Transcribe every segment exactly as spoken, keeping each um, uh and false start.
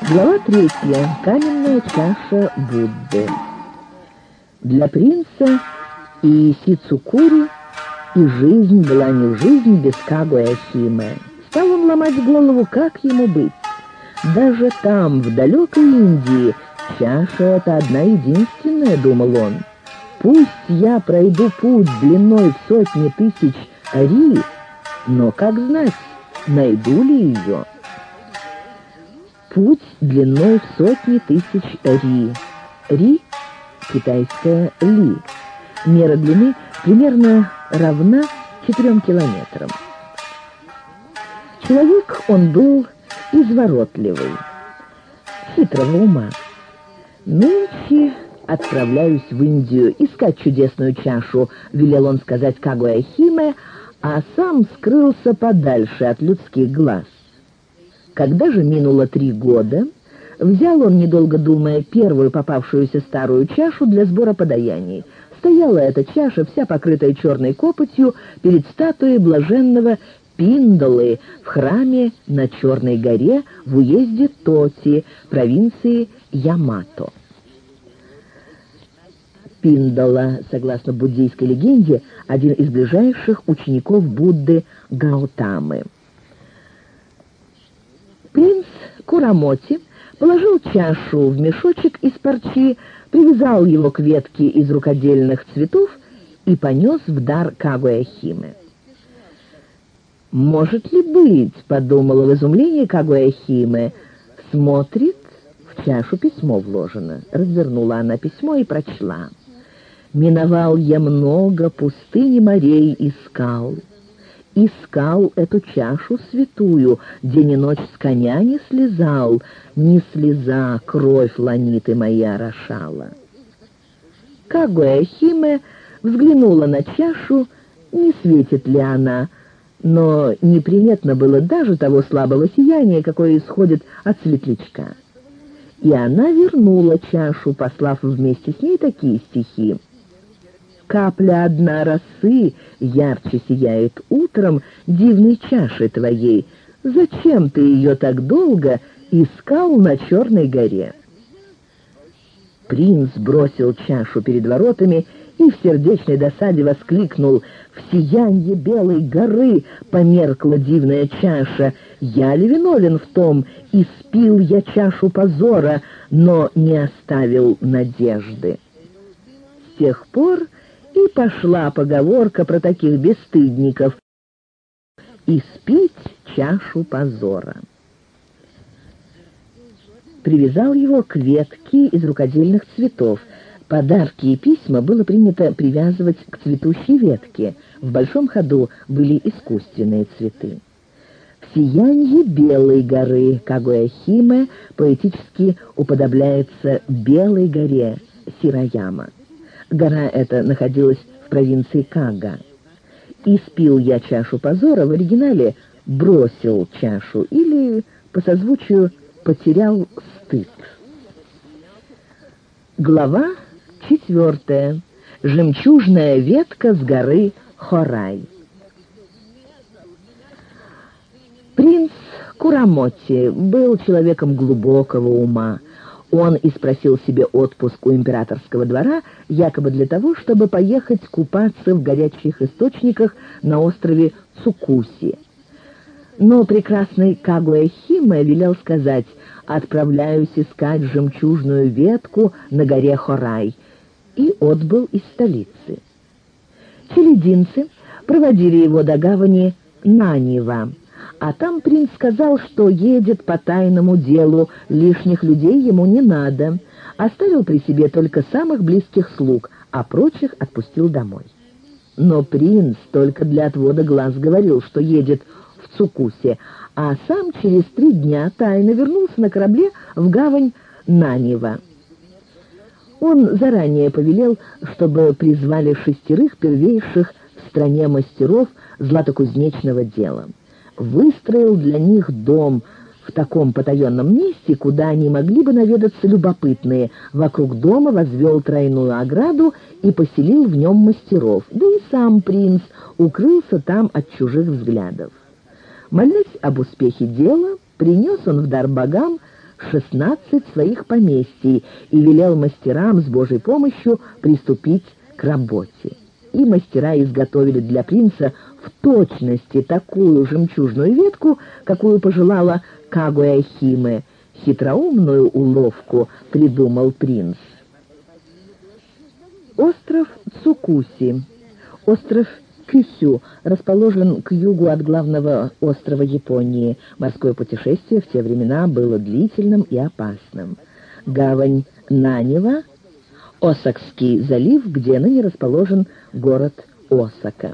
Глава третья. Каменная чаша Будды. Для принца и Сицукури и жизнь была не жизнь без Кагуя-Химе. Стал он ломать голову, как ему быть. Даже там, в далекой Индии, чаша эта одна единственная, думал он. Пусть я пройду путь длиной в сотни тысяч ри, но как знать, найду ли ее? Путь длиной в сотни тысяч ри. Ри — китайская ли. Мера длины примерно равна четырем километрам. Человек он был изворотливый, хитрого ума. «Нынче отправляюсь в Индию искать чудесную чашу», — велел он сказать Кагуя-Химе, а сам скрылся подальше от людских глаз. Когда же минуло три года, взял он, недолго думая, первую попавшуюся старую чашу для сбора подаяний. Стояла эта чаша, вся покрытая черной копотью, перед статуей блаженного Пиндолы в храме на Черной горе в уезде Тоти, провинции Ямато. Пиндола, согласно буддийской легенде, один из ближайших учеников Будды Гаутамы. Принц Курамоти положил чашу в мешочек из парчи, привязал его к ветке из рукодельных цветов и понес в дар Кагуя-Химе. «Может ли быть, — подумала в изумлении Кагуя-Химе, — смотрит, в чашу письмо вложено». Развернула она письмо и прочла: «Миновал я много пустынь и морей и скал. Искал эту чашу святую, день и ночь с коня не слезал, не слеза кровь ланиты мои орошала». Кагуя-Химе взглянула на чашу, не светит ли она, но неприметно было даже того слабого сияния, какое исходит от светлячка. И она вернула чашу, послав вместе с ней такие стихи: «Капля одна росы ярче сияет утром дивной чаши твоей. Зачем ты ее так долго искал на Черной горе?» Принц бросил чашу перед воротами и в сердечной досаде воскликнул: «В сиянье белой горы померкла дивная чаша. Я ли виновен в том, испил я чашу позора, но не оставил надежды?» С тех пор и пошла поговорка про таких бесстыдников: испить чашу позора. Привязал его к ветке из рукодельных цветов. Подарки и письма было принято привязывать к цветущей ветке. В большом ходу были искусственные цветы. В сиянье белой горы Кагуя-Химе поэтически уподобляется белой горе Сираяма. Гора эта находилась в провинции Кага. «Испил я чашу позора» в оригинале «бросил чашу» или, по созвучию, «потерял стыд». Глава четвертая. Жемчужная ветка с горы Хорай. Принц Курамоти был человеком глубокого ума. Он и спросил себе отпуск у императорского двора, якобы для того, чтобы поехать купаться в горячих источниках на острове Цукуси. Но прекрасный Кагуя-Химе велел сказать: «Отправляюсь искать жемчужную ветку на горе Хорай», и отбыл из столицы. Челядинцы проводили его до гавани Нанива, а там принц сказал, что едет по тайному делу, лишних людей ему не надо, оставил при себе только самых близких слуг, а прочих отпустил домой. Но принц только для отвода глаз говорил, что едет в Цукусе, а сам через три дня тайно вернулся на корабле в гавань Нанива. Он заранее повелел, чтобы призвали шестерых первейших в стране мастеров златокузнечного дела. Выстроил для них дом в таком потаенном месте, куда они могли бы наведаться любопытные. Вокруг дома возвел тройную ограду и поселил в нем мастеров, да и сам принц укрылся там от чужих взглядов. Молясь об успехе дела, принес он в дар богам шестнадцать своих поместий и велел мастерам с Божьей помощью приступить к работе. И мастера изготовили для принца в точности такую жемчужную ветку, какую пожелала Кагуэ-Химе. Хитроумную уловку придумал принц. Остров Цукуси. Остров Кюсю расположен к югу от главного острова Японии. Морское путешествие в те времена было длительным и опасным. Гавань Нанева, Осакский залив, где ныне расположен город Осака.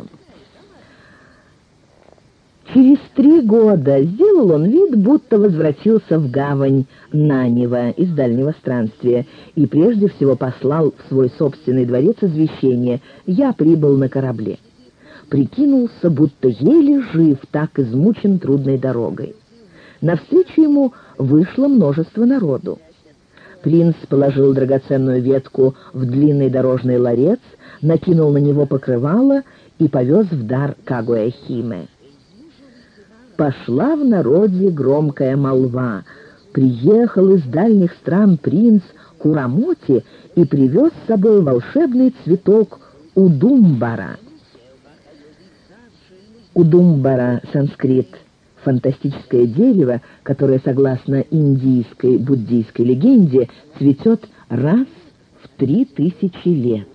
Через три года сделал он вид, будто возвратился в гавань Нанева из дальнего странствия и прежде всего послал в свой собственный дворец извещение: «Я прибыл на корабле». Прикинулся, будто еле жив, так измучен трудной дорогой. Навстречу ему вышло множество народу. Принц положил драгоценную ветку в длинный дорожный ларец, накинул на него покрывало и повез в дар Кагуэ-Химе. Пошла в народе громкая молва. Приехал из дальних стран принц Курамоти и привез с собой волшебный цветок Удумбара. Удумбара, санскрит, фантастическое дерево, которое, согласно индийской буддийской легенде, цветет раз в три тысячи лет.